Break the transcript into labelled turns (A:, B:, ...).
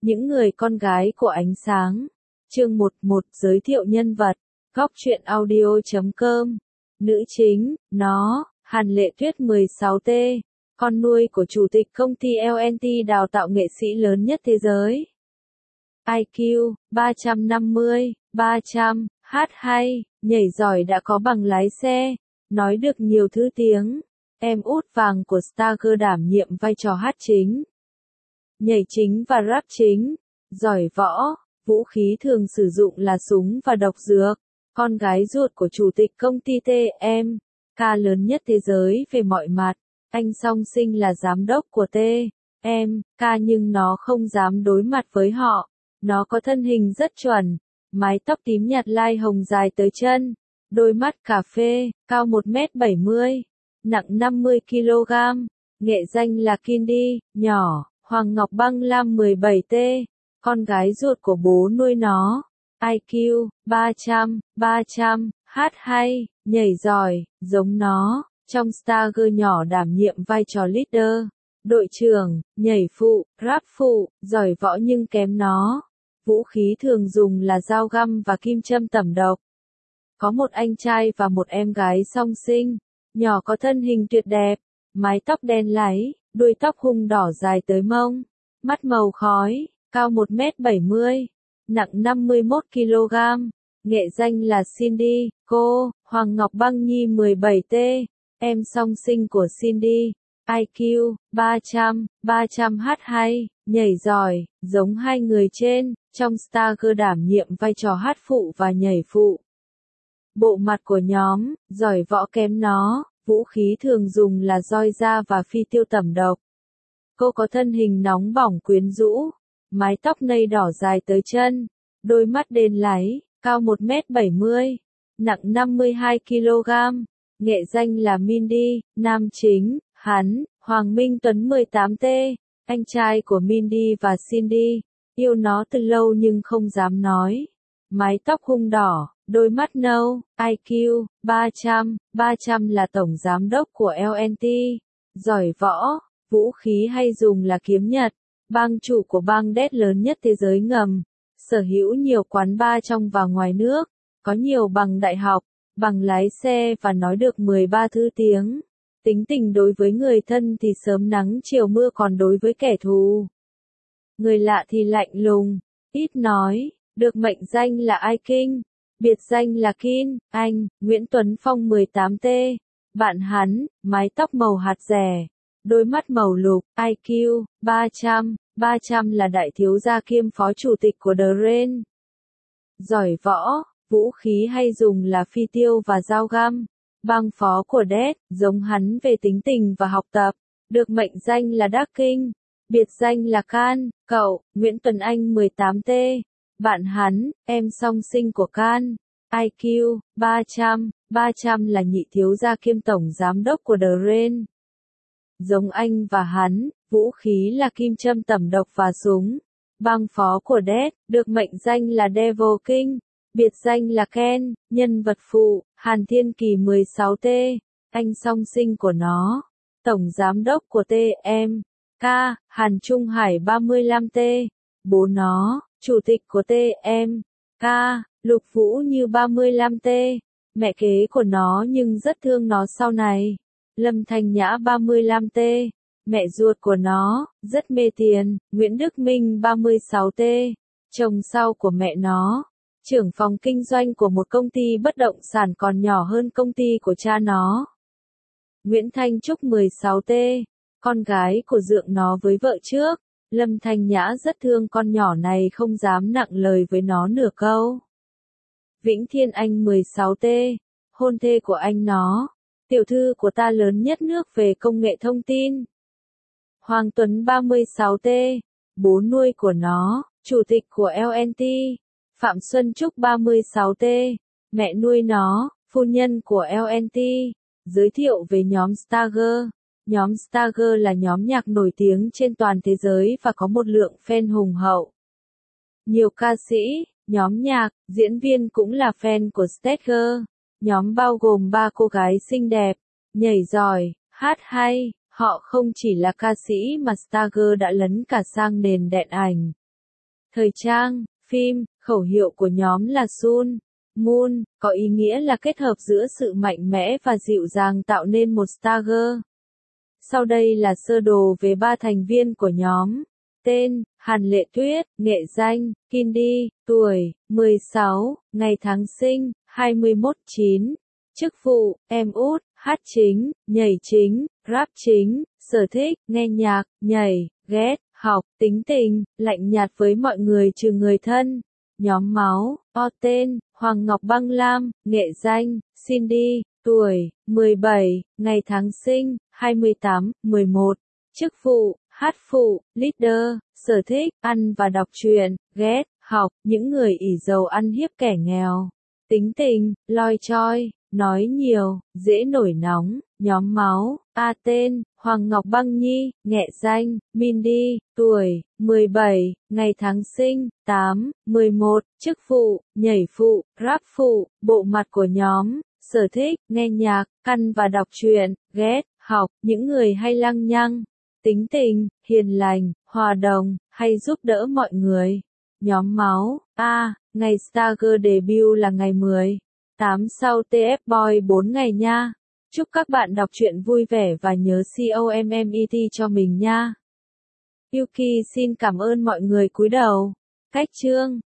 A: Những người con gái của ánh sáng. Chương 11 giới thiệu nhân vật. Góc truyện audio.com. Nữ chính, nó, Hàn Lệ Tuyết 16T, con nuôi của chủ tịch công ty LNT đào tạo nghệ sĩ lớn nhất thế giới. IQ 350, 300, hát hay, nhảy giỏi đã có bằng lái xe, nói được nhiều thứ tiếng. Em út vàng của Stargirl đảm nhiệm vai trò hát chính, nhảy chính và rap chính, giỏi võ, vũ khí thường sử dụng là súng và độc dược, con gái ruột của chủ tịch công ty TM, lớn nhất thế giới về mọi mặt. Anh song sinh là giám đốc của TM, nhưng nó không dám đối mặt với họ. Nó có thân hình rất chuẩn, mái tóc tím nhạt lai hồng dài tới chân, đôi mắt cà phê, cao 1m70, nặng 50kg, nghệ danh là Kindy, nhỏ, Hoàng Ngọc Băng Lam 17T, con gái ruột của bố nuôi nó. IQ 300, hát hay, nhảy giỏi, giống nó. Trong Stargirl nhỏ đảm nhiệm vai trò leader, đội trưởng, nhảy phụ, rap phụ, giỏi võ nhưng kém nó. Vũ khí thường dùng là dao găm và kim châm tẩm độc. Có một anh trai và một em gái song sinh. Nhỏ có thân hình tuyệt đẹp, mái tóc đen láy, đuôi tóc hung đỏ dài tới mông, mắt màu khói, cao 1m70, nặng 51kg, nghệ danh là Cindy, cô, Hoàng Ngọc Băng Nhi 17T, em song sinh của Cindy. IQ 300, hát hay, nhảy giỏi, giống hai người trên, trong Stargirl đảm nhiệm vai trò hát phụ và nhảy phụ. Bộ mặt của nhóm, giỏi võ kém nó, vũ khí thường dùng là roi da và phi tiêu tẩm độc. Cô có thân hình nóng bỏng quyến rũ, mái tóc nây đỏ dài tới chân, đôi mắt đen láy, cao 1m70, nặng 52kg, nghệ danh là Mindy, nam chính, hắn, Hoàng Minh Tuấn 18T, anh trai của Mindy và Cindy, yêu nó từ lâu nhưng không dám nói. Mái tóc hung đỏ, đôi mắt nâu, IQ 300 là tổng giám đốc của LNT, giỏi võ, vũ khí hay dùng là kiếm Nhật, bang chủ của bang đét lớn nhất thế giới ngầm, sở hữu nhiều quán bar trong và ngoài nước, có nhiều bằng đại học, bằng lái xe và nói được 13 thứ tiếng. Tính tình đối với người thân thì sớm nắng chiều mưa, còn đối với kẻ thù, người lạ thì lạnh lùng, ít nói, được mệnh danh là iKing, biệt danh là Kin. Anh, Nguyễn Tuấn Phong 18T, bạn hắn, mái tóc màu hạt rẻ, đôi mắt màu lục, IQ 300 là đại thiếu gia kiêm phó chủ tịch của The Rain. Giỏi võ, vũ khí hay dùng là phi tiêu và dao găm. Bang phó của Death, giống hắn về tính tình và học tập, được mệnh danh là Dark King, biệt danh là Khan. Cậu, Nguyễn Tuấn Anh 18T, bạn hắn, em song sinh của Khan. IQ 300 là nhị thiếu gia kiêm tổng giám đốc của The Rain. Giống anh và hắn, vũ khí là kim châm tẩm độc và súng. Bang phó của Death, được mệnh danh là Devil King, biệt danh là Ken. Nhân vật phụ, Hàn Thiên Kỳ 16T, anh song sinh của nó. Tổng giám đốc của TM, Hàn Trung Hải 35T, bố nó, chủ tịch của TM, Lục Vũ Như 35T, mẹ kế của nó nhưng rất thương nó sau này. Lâm Thanh Nhã 35T, mẹ ruột của nó, rất mê tiền. Nguyễn Đức Minh 36T, chồng sau của mẹ nó, trưởng phòng kinh doanh của một công ty bất động sản còn nhỏ hơn công ty của cha nó. Nguyễn Thanh Trúc 16T, con gái của dượng nó với vợ trước. Lâm Thanh Nhã rất thương con nhỏ này, không dám nặng lời với nó nửa câu. Vĩnh Thiên Anh 16T, hôn thê của anh nó, tiểu thư của ta lớn nhất nước về công nghệ thông tin. Hoàng Tuấn 36T, bố nuôi của nó, chủ tịch của LNT. Phạm Xuân Trúc 36T, mẹ nuôi nó, phu nhân của LNT. Giới thiệu về nhóm Stargirl. Nhóm Stargirl là nhóm nhạc nổi tiếng trên toàn thế giới và có một lượng fan hùng hậu. Nhiều ca sĩ, nhóm nhạc, diễn viên cũng là fan của Stargirl. Nhóm bao gồm 3 cô gái xinh đẹp, nhảy giỏi, hát hay. Họ không chỉ là ca sĩ mà Stargirl đã lấn cả sang nền điện ảnh. Thời trang, phim, khẩu hiệu của nhóm là Sun, Moon, có ý nghĩa là kết hợp giữa sự mạnh mẽ và dịu dàng tạo nên một Stargirl. Sau đây là sơ đồ về 3 thành viên của nhóm. Tên, Hàn Lệ Tuyết, nghệ danh, Kindy, tuổi, 16, ngày tháng sinh, 21/9. Chức vụ, em út, hát chính, nhảy chính, rap chính, sở thích, nghe nhạc, nhảy, ghét, học, tính tình, lạnh nhạt với mọi người trừ người thân. Nhóm máu, tên, Hoàng Ngọc Băng Lam, nghệ danh, Cindy, tuổi, 17, ngày tháng sinh, 28/11. Chức vụ, hát phụ, leader, sở thích, ăn và đọc truyện, ghét, học, những người ỷ giàu ăn hiếp kẻ nghèo. Tính tình, loi choi, nói nhiều, dễ nổi nóng. Nhóm máu, tên, Hoàng Ngọc Băng Nhi, nghệ danh, Mindy, tuổi, 17, ngày tháng sinh, 8/11, chức vụ, nhảy phụ, rap phụ, bộ mặt của nhóm, sở thích, nghe nhạc, ăn và đọc truyện, ghét, học, những người hay lăng nhăng. Tính tình, hiền lành, hòa đồng, hay giúp đỡ mọi người. Nhóm máu, ngày Stargirl debut là ngày 10/8 sau TF Boy 4 ngày nha. Chúc các bạn đọc truyện vui vẻ và nhớ comment cho mình nha. Yuki xin cảm ơn mọi người cúi đầu. Cách chương